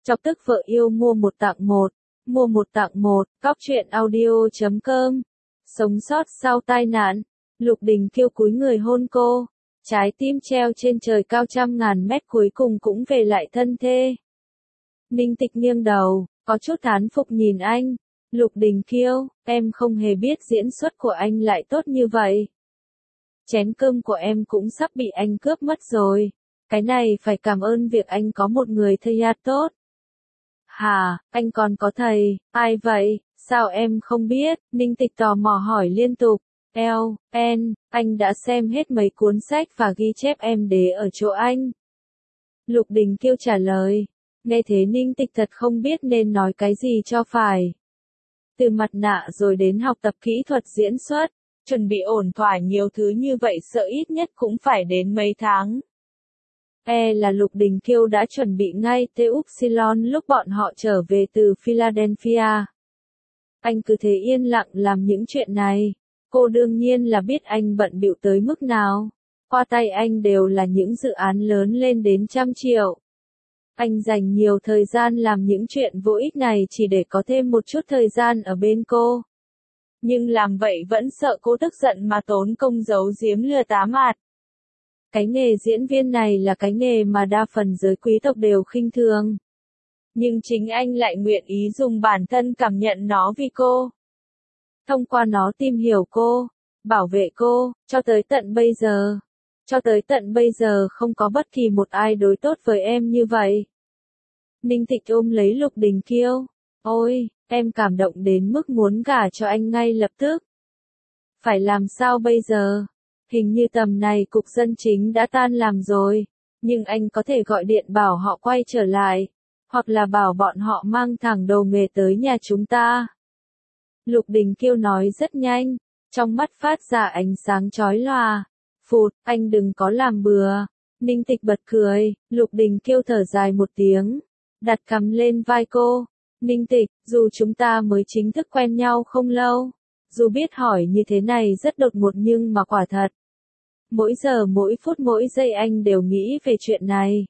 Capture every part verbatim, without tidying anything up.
Chọc tức vợ yêu mua một tặng một, mua một tặng một, cóc truyện audio chấm com. Sống sót sau tai nạn, Lục Đình Kiêu cúi người hôn cô, trái tim treo trên trời cao trăm ngàn mét cuối cùng cũng về lại thân thê. Ninh Tịch nghiêng đầu, có chút thán phục nhìn anh. Lục Đình Kiêu, em không hề biết diễn xuất của anh lại tốt như vậy. Chén cơm của em cũng sắp bị anh cướp mất rồi. Cái này phải cảm ơn việc anh có một người thầy tốt. Hả, anh còn có thầy, ai vậy, sao em không biết? Ninh Tịch tò mò hỏi liên tục. Eo, en, anh đã xem hết mấy cuốn sách và ghi chép em để ở chỗ anh. Lục Đình Kiêu trả lời. Nghe thế Ninh Tịch thật không biết nên nói cái gì cho phải. Từ mặt nạ rồi đến học tập kỹ thuật diễn xuất, chuẩn bị ổn thỏa nhiều thứ như vậy sợ ít nhất cũng phải đến mấy tháng. E là Lục Đình Kiêu đã chuẩn bị ngay tới Upsilon lúc bọn họ trở về từ Philadelphia. Anh cứ thế yên lặng làm những chuyện này. Cô đương nhiên là biết anh bận bịu tới mức nào. Qua tay anh đều là những dự án lớn lên đến trăm triệu. Anh dành nhiều thời gian làm những chuyện vô ích này chỉ để có thêm một chút thời gian ở bên cô. Nhưng làm vậy vẫn sợ cô tức giận mà tốn công giấu giếm lừa tá mạt. Cái nghề diễn viên này là cái nghề mà đa phần giới quý tộc đều khinh thường. Nhưng chính anh lại nguyện ý dùng bản thân cảm nhận nó vì cô. Thông qua nó tìm hiểu cô, bảo vệ cô, cho tới tận bây giờ. Cho tới tận bây giờ không có bất kỳ một ai đối tốt với em như vậy. Ninh Tịch ôm lấy Lục Đình Kiêu. Ôi, em cảm động đến mức muốn gả cho anh ngay lập tức. Phải làm sao bây giờ? Hình như tầm này cục dân chính đã tan làm rồi. Nhưng anh có thể gọi điện bảo họ quay trở lại. Hoặc là bảo bọn họ mang thẳng đầu nghề tới nhà chúng ta. Lục Đình Kiêu nói rất nhanh. Trong mắt phát ra ánh sáng chói lòa. Phụt, anh đừng có làm bừa. Ninh Tịch bật cười. Lục Đình Kiêu thở dài một tiếng. Đặt cằm lên vai cô. Ninh Tịch, dù chúng ta mới chính thức quen nhau không lâu. Dù biết hỏi như thế này rất đột ngột nhưng mà quả thật. Mỗi giờ mỗi phút mỗi giây anh đều nghĩ về chuyện này.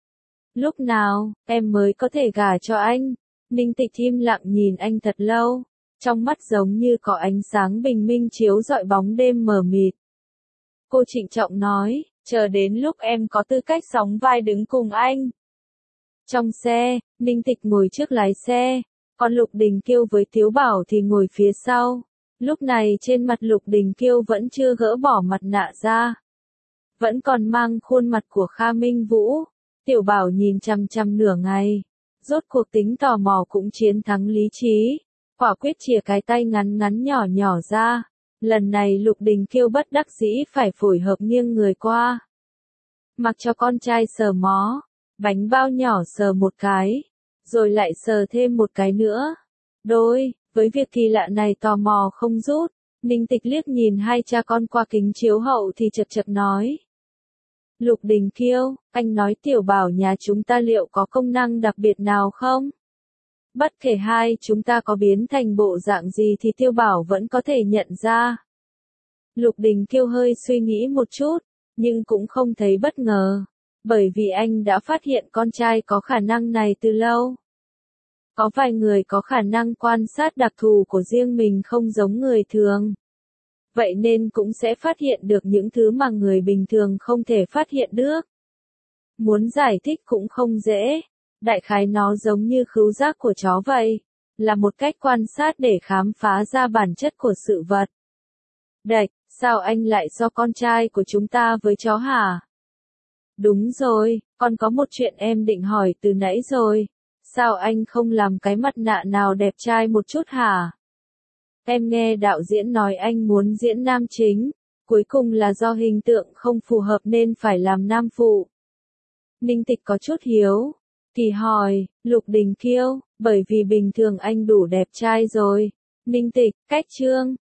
Lúc nào, em mới có thể gả cho anh? Ninh Tịch im lặng nhìn anh thật lâu. Trong mắt giống như có ánh sáng bình minh chiếu rọi bóng đêm mờ mịt. Cô trịnh trọng nói, chờ đến lúc em có tư cách sóng vai đứng cùng anh. Trong xe, Ninh Tịch ngồi trước lái xe, còn Lục Đình Kiêu với Tiếu Bảo thì ngồi phía sau. Lúc này trên mặt Lục Đình Kiêu vẫn chưa gỡ bỏ mặt nạ ra. Vẫn còn mang khuôn mặt của Kha Minh Vũ. Tiểu Bảo nhìn chằm chằm nửa ngày. Rốt cuộc tính tò mò cũng chiến thắng lý trí. Quả quyết chìa cái tay ngắn ngắn nhỏ nhỏ ra. Lần này Lục Đình Kiêu bất đắc dĩ phải phối hợp nghiêng người qua. Mặc cho con trai sờ mó. Bánh bao nhỏ sờ một cái. Rồi lại sờ thêm một cái nữa. Đôi, với việc kỳ lạ này tò mò không rút. Ninh Tịch liếc nhìn hai cha con qua kính chiếu hậu thì chật chật nói. Lục Đình Kiêu, anh nói Tiểu Bảo nhà chúng ta liệu có công năng đặc biệt nào không? Bất kể hai chúng ta có biến thành bộ dạng gì thì Tiểu Bảo vẫn có thể nhận ra. Lục Đình Kiêu hơi suy nghĩ một chút, nhưng cũng không thấy bất ngờ. Bởi vì anh đã phát hiện con trai có khả năng này từ lâu. Có vài người có khả năng quan sát đặc thù của riêng mình không giống người thường. Vậy nên cũng sẽ phát hiện được những thứ mà người bình thường không thể phát hiện được. Muốn giải thích cũng không dễ. Đại khái nó giống như khứu giác của chó vậy. Là một cách quan sát để khám phá ra bản chất của sự vật. Đạch, sao anh lại so con trai của chúng ta với chó hả? Đúng rồi, còn có một chuyện em định hỏi từ nãy rồi. Sao anh không làm cái mặt nạ nào đẹp trai một chút hả? Em nghe đạo diễn nói anh muốn diễn nam chính, cuối cùng là do hình tượng không phù hợp nên phải làm nam phụ. Ninh Tịch có chút hiếu, kỳ hỏi, Lục Đình Kiêu, bởi vì bình thường anh đủ đẹp trai rồi. Ninh Tịch, cách chương.